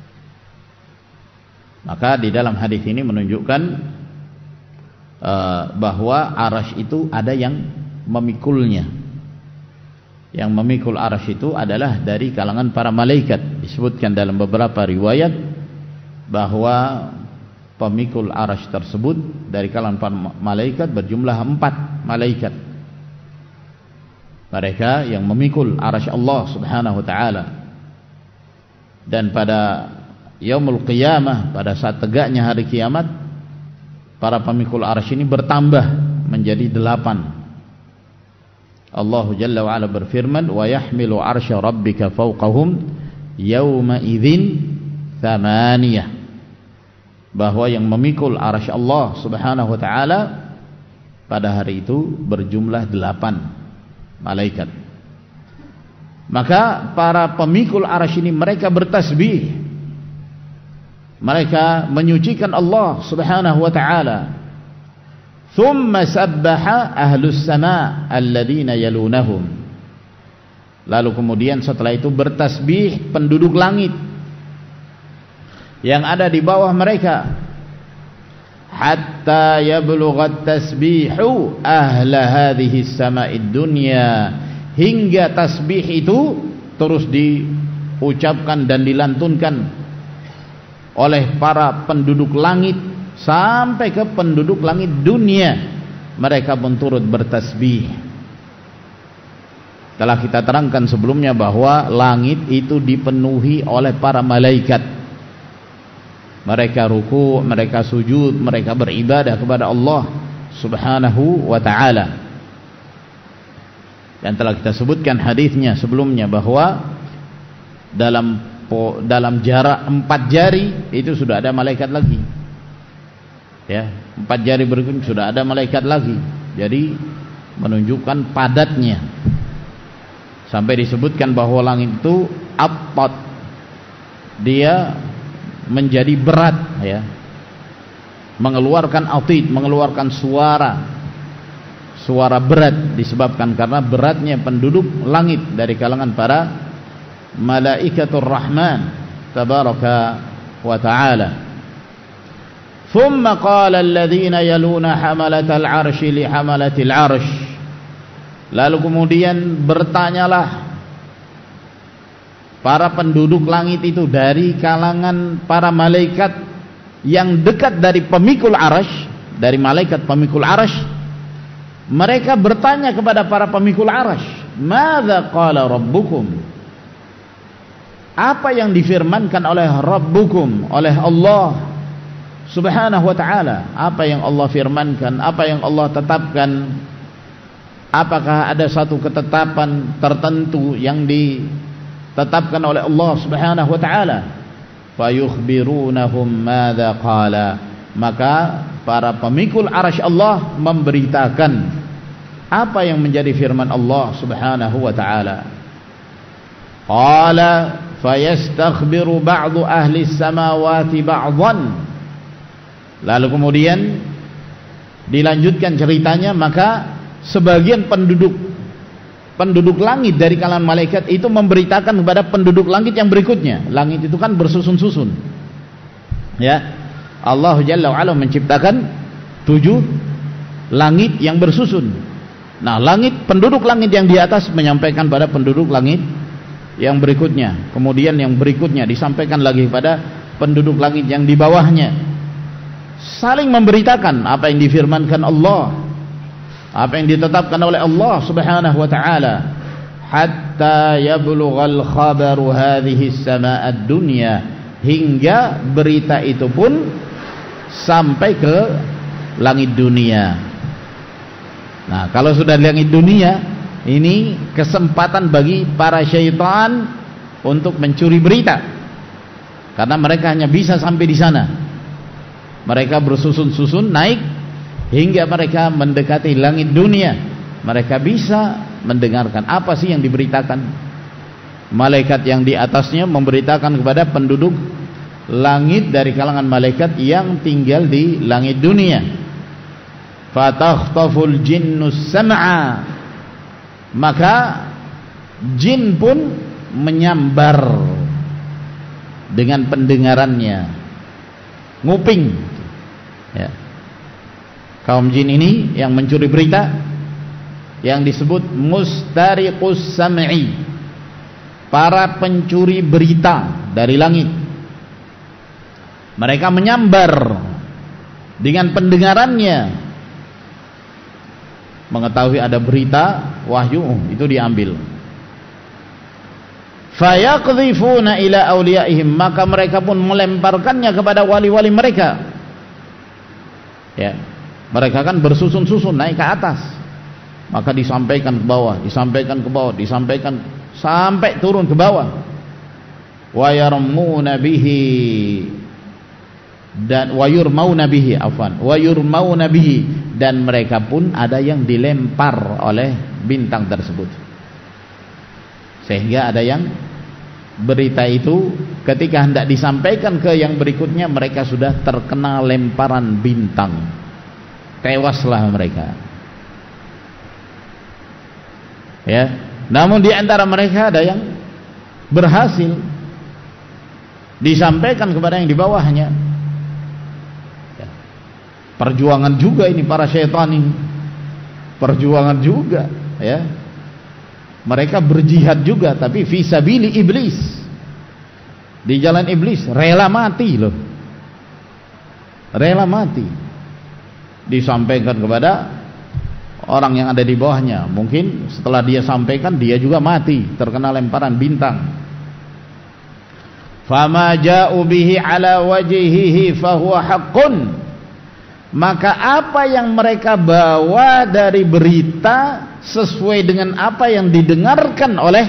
Maka di dalam hadis ini menunjukkan uh, bahwa arasy itu ada yang memikulnya. Yang memikul arasy itu adalah dari kalangan para malaikat. Disebutkan dalam beberapa riwayat bahwa pemikul arasy tersebut dari kalangan para malaikat berjumlah empat malaikat. Mereka yang memikul arasy Allah Subhanahu wa taala. Dan pada yaumul qiyamah, pada saat tegaknya hari kiamat, para pemikul arasy ini bertambah menjadi delapan. Allah Jalla wa ala berfirman, wa yahmilu arsya rabbika fawqahum yawma idzin thamaniyah, bahwa yang memikul arasy Allah Subhanahu wa taala pada hari itu berjumlah delapan malaikat. Maka para pemikul arasy ini mereka bertasbih, mereka menyucikan Allah Subhanahu wa taala. Thumma sabbaha ahlus sama' alladhina yalunahum, lalu kemudian setelah itu bertasbih penduduk langit yang ada di bawah mereka, hatta yablughat tasbihu ahla hadhihi sama'id dunya, hingga tasbih itu terus diucapkan dan dilantunkan oleh para penduduk langit sampai ke penduduk langit dunia, mereka pun turut bertasbih. Telah kita terangkan sebelumnya bahwa langit itu dipenuhi oleh para malaikat. Mereka ruku', mereka sujud, mereka beribadah kepada Allah Subhanahu wa ta'ala. Dan telah kita sebutkan hadisnya sebelumnya bahwa dalam dalam jarak empat jari itu sudah ada malaikat lagi. Ya, empat jari berikutnya sudah ada malaikat lagi. Jadi menunjukkan padatnya, sampai disebutkan bahwa langit itu abtat, dia menjadi berat, ya, mengeluarkan atid, mengeluarkan suara suara berat, disebabkan karena beratnya penduduk langit dari kalangan para malaikatur rahman, tabaraka wa ta'ala. Thumma qala alladhina yaluna hamalatal arsy li hamalatil arsy. Lalu kemudian bertanyalah para penduduk langit itu dari kalangan para malaikat yang dekat dari pemikul arsy, dari malaikat pemikul arsy. Mereka bertanya kepada para pemikul arsy, "Madza qala rabbukum?" Apa yang difirmankan oleh Rabbukum, oleh Allah Subhanahu wa ta'ala? Apa yang Allah firmankan, apa yang Allah tetapkan? Apakah ada satu ketetapan tertentu yang ditetapkan oleh Allah Subhanahu wa ta'ala? Fayukhbirunahum madza qala. Maka para pemikul arsy Allah memberitakan apa yang menjadi firman Allah Subhanahu wa ta'ala. Qala fayastakhbiru ba'du ahli samawati ba'dhan. Lalu kemudian dilanjutkan ceritanya, maka sebagian penduduk penduduk langit dari kalangan malaikat itu memberitakan kepada penduduk langit yang berikutnya. Langit itu kan bersusun-susun, ya. Allah Jalla wa'ala menciptakan tujuh langit yang bersusun. Nah, langit, penduduk langit yang di atas menyampaikan pada penduduk langit yang berikutnya, kemudian yang berikutnya disampaikan lagi pada penduduk langit yang di bawahnya. Saling memberitakan apa yang difirmankan Allah, apa yang ditetapkan oleh Allah Subhanahu wa ta'ala, hatta yablughal khabaru hadhihi as-sama'ad dunya, hingga berita itu pun sampai ke langit dunia. Nah, kalau sudah di langit dunia, ini kesempatan bagi para syaitan untuk mencuri berita, karena mereka hanya bisa sampai di sana. Mereka bersusun-susun naik hingga mereka mendekati langit dunia. Mereka bisa mendengarkan apa sih yang diberitakan. Malaikat yang di atasnya memberitakan kepada penduduk langit dari kalangan malaikat yang tinggal di langit dunia. Fatakhthaful jinnus sam'a, maka jin pun menyambar dengan pendengarannya, nguping, ya. Kaum jin ini yang mencuri berita, yang disebut mustariqus sam'i, para pencuri berita dari langit. Mereka menyambar dengan pendengarannya, mengetahui ada berita wahyu, itu diambil. Fayaqdhifuna ila awliyaihim, maka mereka pun melemparkannya kepada wali-wali mereka. Ya, mereka kan bersusun-susun naik ke atas, maka disampaikan ke bawah, disampaikan ke bawah, disampaikan sampai turun ke bawah. Wa yarmuna bihi, dan wayurmauna bihi, afwan, wayurmauna bihi, dan mereka pun ada yang dilempar oleh bintang tersebut, sehingga ada yang berita itu ketika hendak disampaikan ke yang berikutnya, mereka sudah terkena lemparan bintang, tewaslah mereka, ya. Namun di antara mereka ada yang berhasil disampaikan kepada yang di bawahnya. Perjuangan juga ini para syaitan ini, perjuangan juga, ya. Mereka berjihad juga, tapi fisabili iblis, di jalan iblis, rela mati loh, rela mati, disampaikan kepada orang yang ada di bawahnya. Mungkin setelah dia sampaikan, dia juga mati terkena lemparan bintang. Fama ja'u bihi ala wajhihi fahuwa haqqun, maka apa yang mereka bawa dari berita sesuai dengan apa yang didengarkan oleh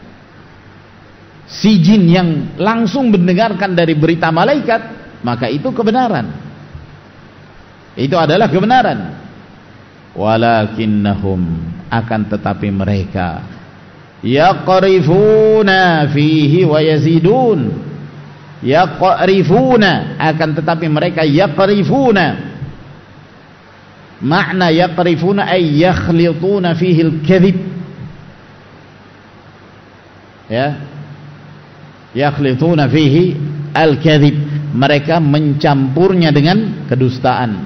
si jin yang langsung mendengarkan dari berita malaikat, maka itu kebenaran, itu adalah kebenaran. Walakinnahum, akan tetapi mereka, yaqrifuna fihi wa yazidun, yaqrifuna, akan tetapi mereka yaqrifuna, makna yaqrifuna ay yakhlituna fihi al-kadhib, ya, yakhlithuna fihi al-kadhib, mereka mencampurnya dengan kedustaan.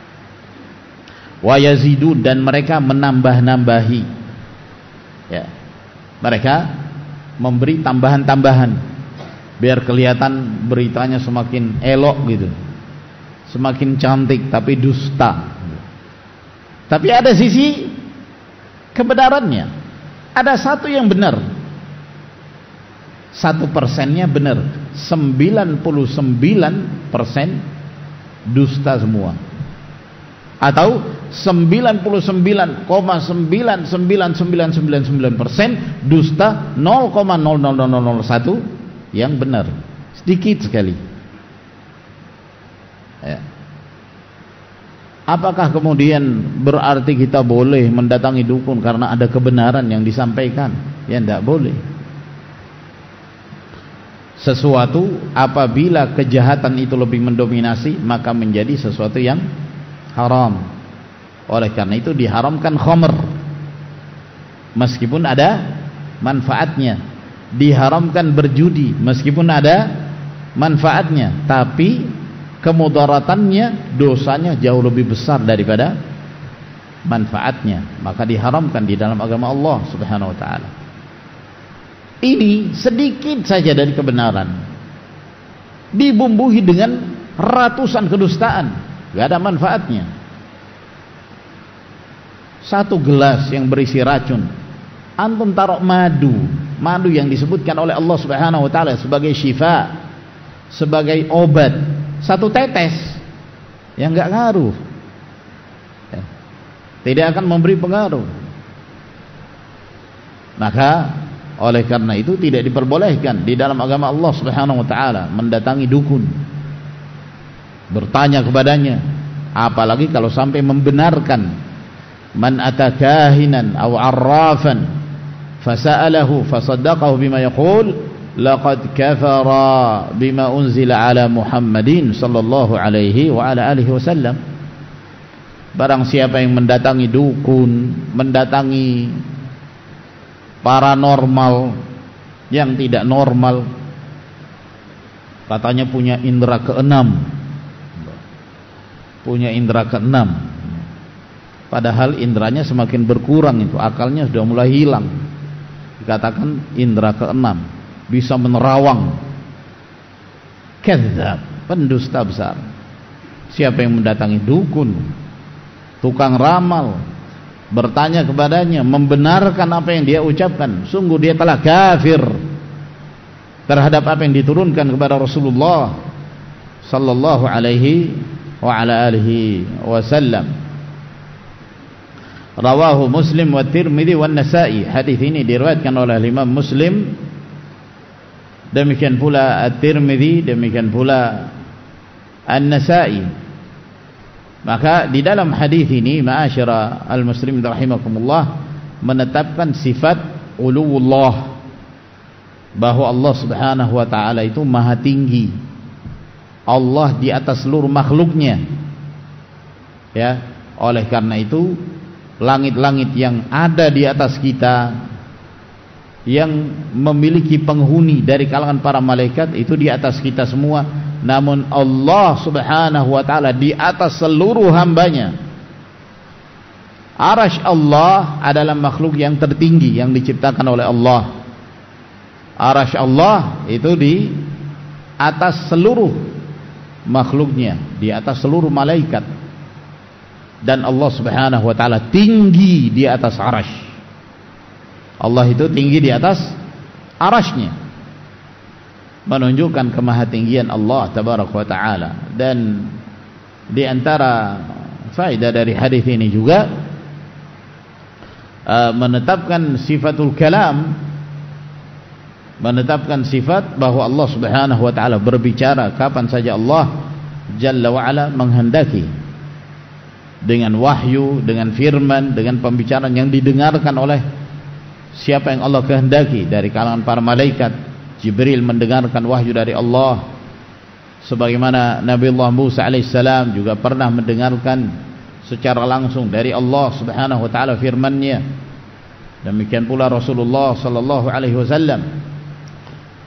Wa yazidun, dan mereka menambah-nambahi, ya, mereka memberi tambahan-tambahan biar kelihatan beritanya semakin elok gitu, semakin cantik, tapi dusta. Tapi ada sisi kebenarannya, ada satu yang benar, satu persennya benar, sembilan puluh sembilan persen dusta semua, atau sembilan puluh sembilan koma sembilan sembilan sembilan sembilan sembilan persen dusta, nol koma nol nol nol nol satu yang benar, sedikit sekali, ya. Apakah kemudian berarti kita boleh mendatangi dukun karena ada kebenaran yang disampaikan? Ya, tidak boleh. Sesuatu apabila kejahatan itu lebih mendominasi, maka menjadi sesuatu yang haram. Oleh karena itu diharamkan khamr, meskipun ada manfaatnya. Diharamkan berjudi, meskipun ada manfaatnya, tapi kemudaratannya, dosanya jauh lebih besar daripada manfaatnya, maka diharamkan di dalam agama Allah Subhanahu wa taala. Ini sedikit saja dari kebenaran dibumbuhi dengan ratusan kedustaan, gak ada manfaatnya. Satu gelas yang berisi racun, antum taruh madu, madu yang disebutkan oleh Allah Subhanahu wa taala sebagai syifa, sebagai obat, satu tetes yang enggak ngaruh, tidak akan memberi pengaruh. Maka oleh karena itu tidak diperbolehkan di dalam agama Allah Subhanahu wa taala mendatangi dukun, bertanya kepadanya, apalagi kalau sampai membenarkan. Man atakahinan aw arrafan fasa'alahu fasaddaqahu bima yaqul laqad kafara bima unzila ala Muhammadin sallallahu alaihi wa ala alihi wasallam. Barang siapa yang mendatangi dukun, mendatangi paranormal yang tidak normal, katanya punya indera keenam, punya indera keenam, padahal inderanya semakin berkurang, itu akalnya sudah mulai hilang. Dikatakan indera keenam, bisa menerawang. Kadzdzab, pendusta besar. Siapa yang mendatangi dukun, tukang ramal, bertanya kepadanya, membenarkan apa yang dia ucapkan, sungguh dia telah kafir terhadap apa yang diturunkan kepada Rasulullah sallallahu alaihi wa ala alihi wasallam. Rawahu Muslim wa Tirmidzi wa Nasa'i. Hadis ini diriwayatkan oleh Imam Muslim, demikian pula At-Tirmidzi, demikian pula An-Nasa'i. Maka di dalam hadis ini, ma'asyara al-muslimin rahimakumullah, menetapkan sifat uluwullah, bahwa Allah Subhanahu wa taala itu maha tinggi. Allah di atas seluruh makhluknya. Ya, oleh karena itu langit-langit yang ada di atas kita, yang memiliki penghuni dari kalangan para malaikat, itu di atas kita semua. Namun Allah Subhanahu wa taala di atas seluruh hambanya. Arasy Allah adalah makhluk yang tertinggi yang diciptakan oleh Allah. Arasy Allah itu di atas seluruh makhluknya, di atas seluruh malaikat. Dan Allah Subhanahu wa taala tinggi di atas arasy. Allah itu tinggi di atas arasy-Nya, menunjukkan kemahatinggian Allah tabaraka wa taala. Dan di antara faedah dari hadis ini juga uh, menetapkan sifatul kalam, menetapkan sifat bahwa Allah Subhanahu wa taala berbicara kapan saja Allah Jalla wa ala menghendaki, dengan wahyu, dengan firman, dengan pembicaraan yang didengarkan oleh siapa yang Allah kehendaki dari kalangan para malaikat. Jibril mendengarkan wahyu dari Allah, sebagaimana Nabi Allah Musa alaihissalam juga pernah mendengarkan secara langsung dari Allah Subhanahu wa taala firman-Nya. Demikian pula Rasulullah sallallahu alaihi wasallam.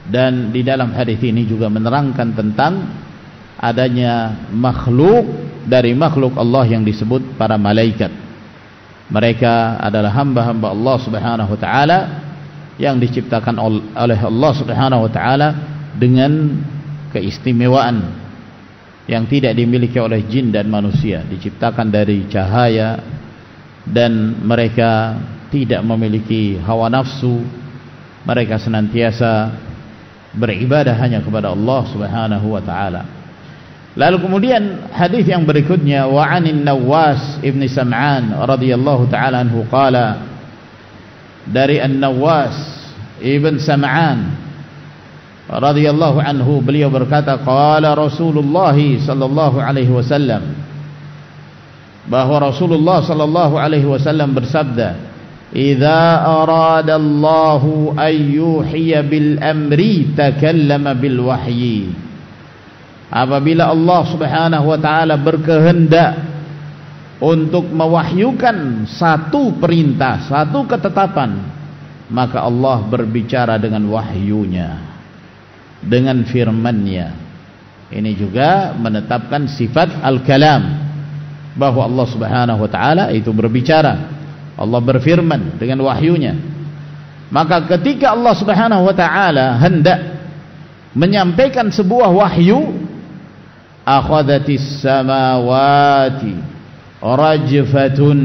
Dan di dalam hadis ini juga menerangkan tentang adanya makhluk dari makhluk Allah yang disebut para malaikat. Mereka adalah hamba-hamba Allah Subhanahu wa taala yang diciptakan oleh Allah Subhanahu wa taala dengan keistimewaan yang tidak dimiliki oleh jin dan manusia. Diciptakan dari cahaya dan mereka tidak memiliki hawa nafsu. Mereka senantiasa beribadah hanya kepada Allah Subhanahu wa taala. Lalu kemudian hadis yang berikutnya, wa 'anin Nawas ibn Sam'an radhiyallahu taala anhu qala, dari An-Nawas ibn Sam'an radhiyallahu anhu beliau berkata, qala Rasulullah sallallahu alaihi wasallam, bahwa Rasulullah sallallahu alaihi wasallam bersabda, idza arada Allahu an yuhiya bil amri takallama bil wahyi. Apabila Allah Subhanahu wa taala berkehendak untuk mewahyukan satu perintah, satu ketetapan, maka Allah berbicara dengan wahyunya, dengan firman-Nya. Ini juga menetapkan sifat al-kalam, bahwa Allah Subhanahu wa taala itu berbicara, Allah berfirman dengan wahyunya. Maka ketika Allah Subhanahu wa taala hendak menyampaikan sebuah wahyu, akhadhatis samawati rajfatun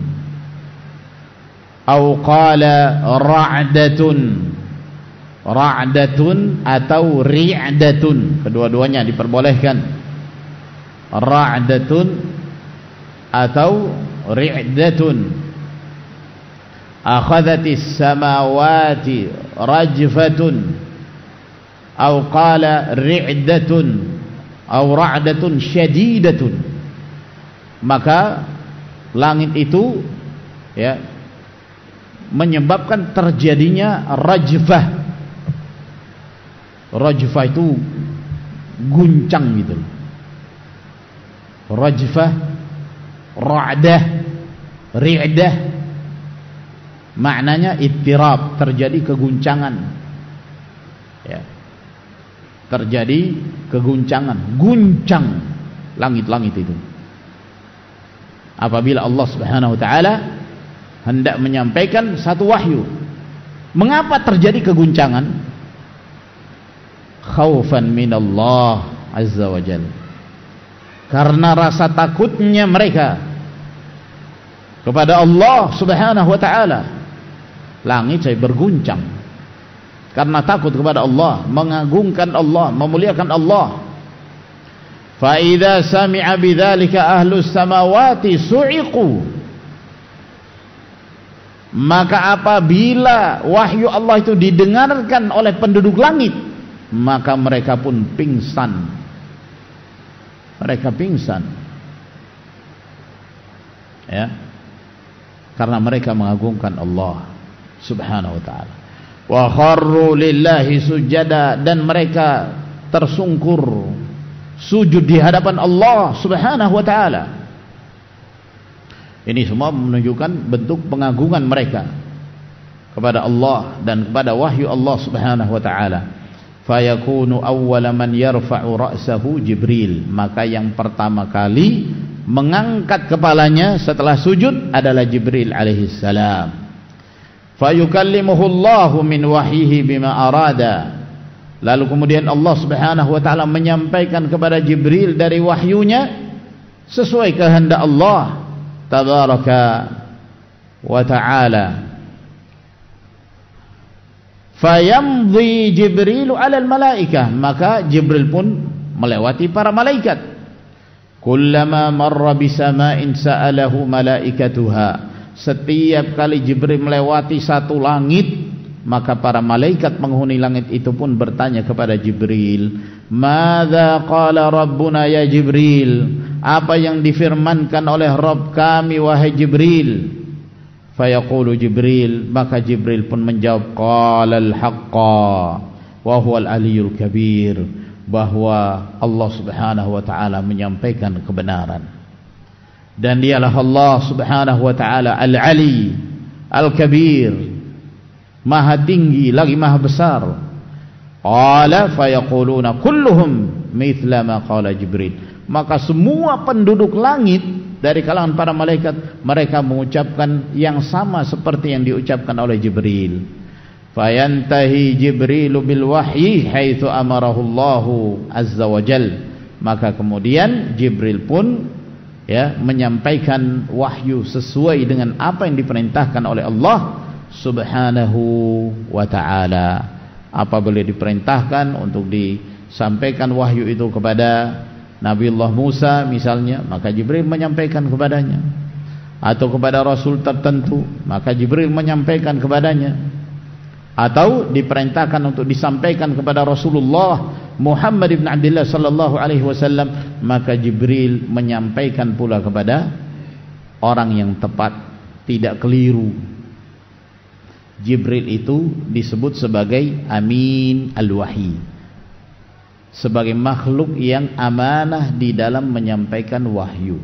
atau qala ra'datun. Ra'datun atau ri'datun, kedua-duanya diperbolehkan. Ra'datun atau ri'datun. Akhadhatis samawati rajfatun atau qala ri'datun atau ra'datun syadidatun. Maka langit itu ya menyebabkan terjadinya rajfah. Rajfah itu guncang gitu. Rajfah, ra'dah, ri'dah, maknanya ittirab, terjadi keguncangan ya. Terjadi keguncangan, guncang langit-langit itu apabila Allah Subhanahu wa taala hendak menyampaikan satu wahyu. Mengapa terjadi keguncangan? Khaufan minallah azza wa jalla, karena rasa takutnya mereka kepada Allah Subhanahu wa taala. Langit saya berguncang karena takut kepada Allah, mengagungkan Allah, memuliakan Allah. Fa idza sami'a bidzalika ahlus samawati su'iqu. Maka apabila wahyu Allah itu didengarkan oleh penduduk langit, maka mereka pun pingsan. Mereka pingsan. Ya. Karena mereka mengagungkan Allah Subhanahu wa taala. Wa kharru lillahi sujada, dan mereka tersungkur sujud di hadapan Allah Subhanahu wa taala. Ini semua menunjukkan bentuk pengagungan mereka kepada Allah dan kepada wahyu Allah Subhanahu wa taala. Fayakunu awwala man yarfa'u ra'sahu Jibril, maka yang pertama kali mengangkat kepalanya setelah sujud adalah Jibril alaihi salam. Fayukallimuhu Allahu min wahyihi bima arada. Lalu kemudian Allah Subhanahu wa taala menyampaikan kepada Jibril dari wahyunya sesuai kehendak Allah tabaraka wa taala. Fayamdhi Jibrilu 'alal malaikah, maka Jibril pun melewati para malaikat. Kullama marra bisama'in sa'alahu malaikatuha. Setiap kali Jibril melewati satu langit, maka para malaikat penghuni langit itu pun bertanya kepada Jibril, "Madza qala rabbuna ya Jibril?" Apa yang difirmankan oleh Rabb kami wahai Jibril? Fayaqulu Jibril, maka Jibril pun menjawab, "Qala al-haqqa wa huwa al-aliyyul kabir." Bahwa Allah Subhanahu wa taala menyampaikan kebenaran. Dan dialah Allah Subhanahu wa taala Al-Ali Al-Kabir, maha tinggi lagi maha besar. Qala fayaquluna kulluhum mithla ma qala Jibril. Maka semua penduduk langit dari kalangan para malaikat, mereka mengucapkan yang sama seperti yang diucapkan oleh Jibril. Fayantahi Jibrilu bil wahyi haitsu amarahu Allahu azza wa jal. Maka kemudian Jibril pun ya menyampaikan wahyu sesuai dengan apa yang diperintahkan oleh Allah subhanahu wa ta'ala. Apabila diperintahkan untuk disampaikan wahyu itu kepada Nabiullah Musa misalnya, maka Jibril menyampaikan kepadanya, atau kepada Rasul tertentu, maka Jibril menyampaikan kepadanya, atau diperintahkan untuk disampaikan kepada Rasulullah Muhammad ibn Abdullah sallallahu alaihi wasallam, maka Jibril menyampaikan pula kepada orang yang tepat, tidak keliru. Jibril itu disebut sebagai amin al-wahyi, sebagai makhluk yang amanah di dalam menyampaikan wahyu.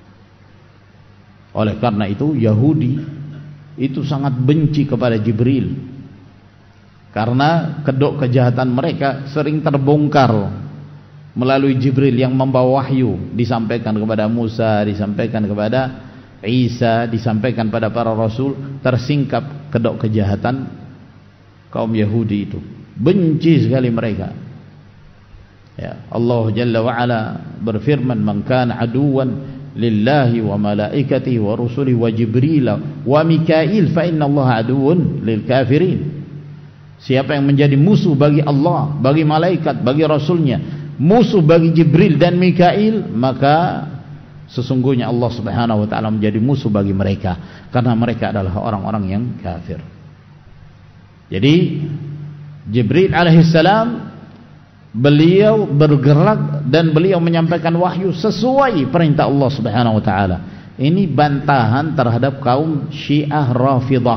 Oleh karena itu Yahudi itu sangat benci kepada Jibril, karena kedok kejahatan mereka sering terbongkar melalui Jibril yang membawa wahyu, disampaikan kepada Musa, disampaikan kepada Isa, disampaikan pada para rasul. Tersingkap kedok kejahatan kaum Yahudi itu, benci sekali mereka. Ya, Allah Jalla wa Ala berfirman, "Man kana aduwan lillahi wa malaikatihi wa rusulihi wa Jibril wa Mikail fa inna Allah aduwwun lil kafirin." Siapa yang menjadi musuh bagi Allah, bagi malaikat, bagi rasulnya, musuh bagi Jibril dan Mikail, maka sesungguhnya Allah Subhanahu wa taala menjadi musuh bagi mereka, karena mereka adalah orang-orang yang kafir. Jadi Jibril alaihissalam, beliau bergerak dan beliau menyampaikan wahyu sesuai perintah Allah Subhanahu wa taala. Ini bantahan terhadap kaum Syiah Rafidah.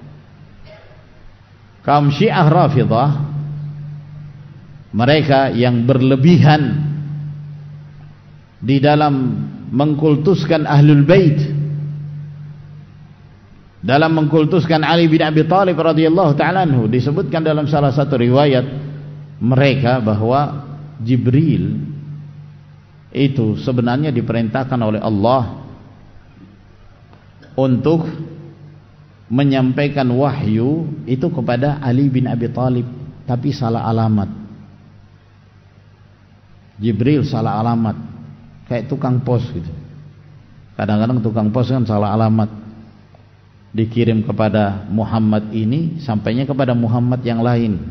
Kaum Syiah Rafidah, mereka yang berlebihan di dalam mengkultuskan Ahlul Bait, dalam mengkultuskan Ali bin Abi Thalib radhiyallahu ta'ala anhu. Disebutkan dalam salah satu riwayat mereka bahwa Jibril itu sebenarnya diperintahkan oleh Allah untuk menyampaikan wahyu itu kepada Ali bin Abi Thalib, tapi salah alamat. Jibril salah alamat, kayak tukang pos gitu. Kadang-kadang tukang pos kan salah alamat, dikirim kepada Muhammad ini, sampainya kepada Muhammad yang lain.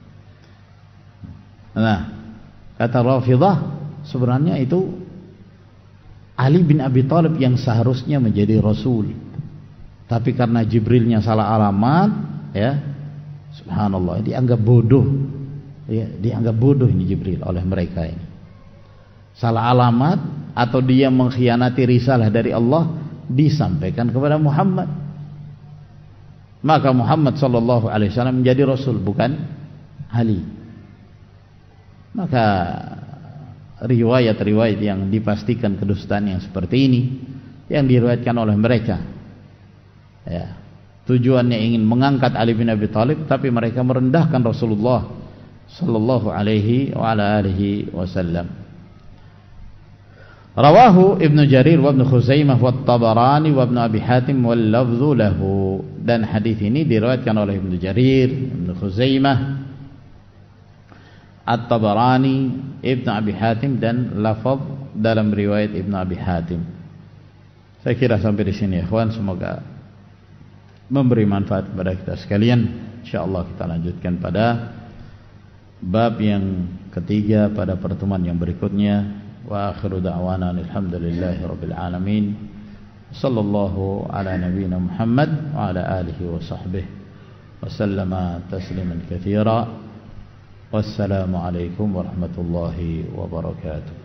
Nah, kata Rafidah, sebenarnya itu Ali bin Abi Thalib yang seharusnya menjadi Rasul, tapi karena Jibrilnya salah alamat, ya, subhanallah, dianggap bodoh, ya, dianggap bodoh ini Jibril oleh mereka ini. Salah alamat atau dia mengkhianati risalah dari Allah, disampaikan kepada Muhammad, maka Muhammad sallallahu alaihi wasallam menjadi Rasul, bukan Ali. Maka riwayat-riwayat yang dipastikan kedustaan yang seperti ini yang diriwayatkan oleh mereka, ya, tujuannya ingin mengangkat Ali bin Abi Thalib, tapi mereka merendahkan Rasulullah sallallahu alaihi wa ala alihi wasallam. Rawahu Ibnu Jarir wa Ibnu Khuzaimah wa Tabarani wa Ibnu Abi Hatim wal lafdhu lahu. Dan hadis ini diriwayatkan oleh Ibnu Jarir, Ibnu Khuzaimah, At-Tabarani, Ibnu Abi Hatim, dan lafaz dalam riwayat Ibnu Abi Hatim. Saya kira sampai di sini ya, ikhwan, semoga memberi manfaat kepada kita sekalian. Insyaallah kita lanjutkan pada bab yang ketiga pada pertemuan yang berikutnya. Wa akhiru da'wana alhamdulillahi rabbil alamin. Sallallahu ala nabiyyina Muhammad wa ala alihi wa sahbihi wa sallama tasliman katsira. Wassalamu alaikum warahmatullahi wabarakatuh.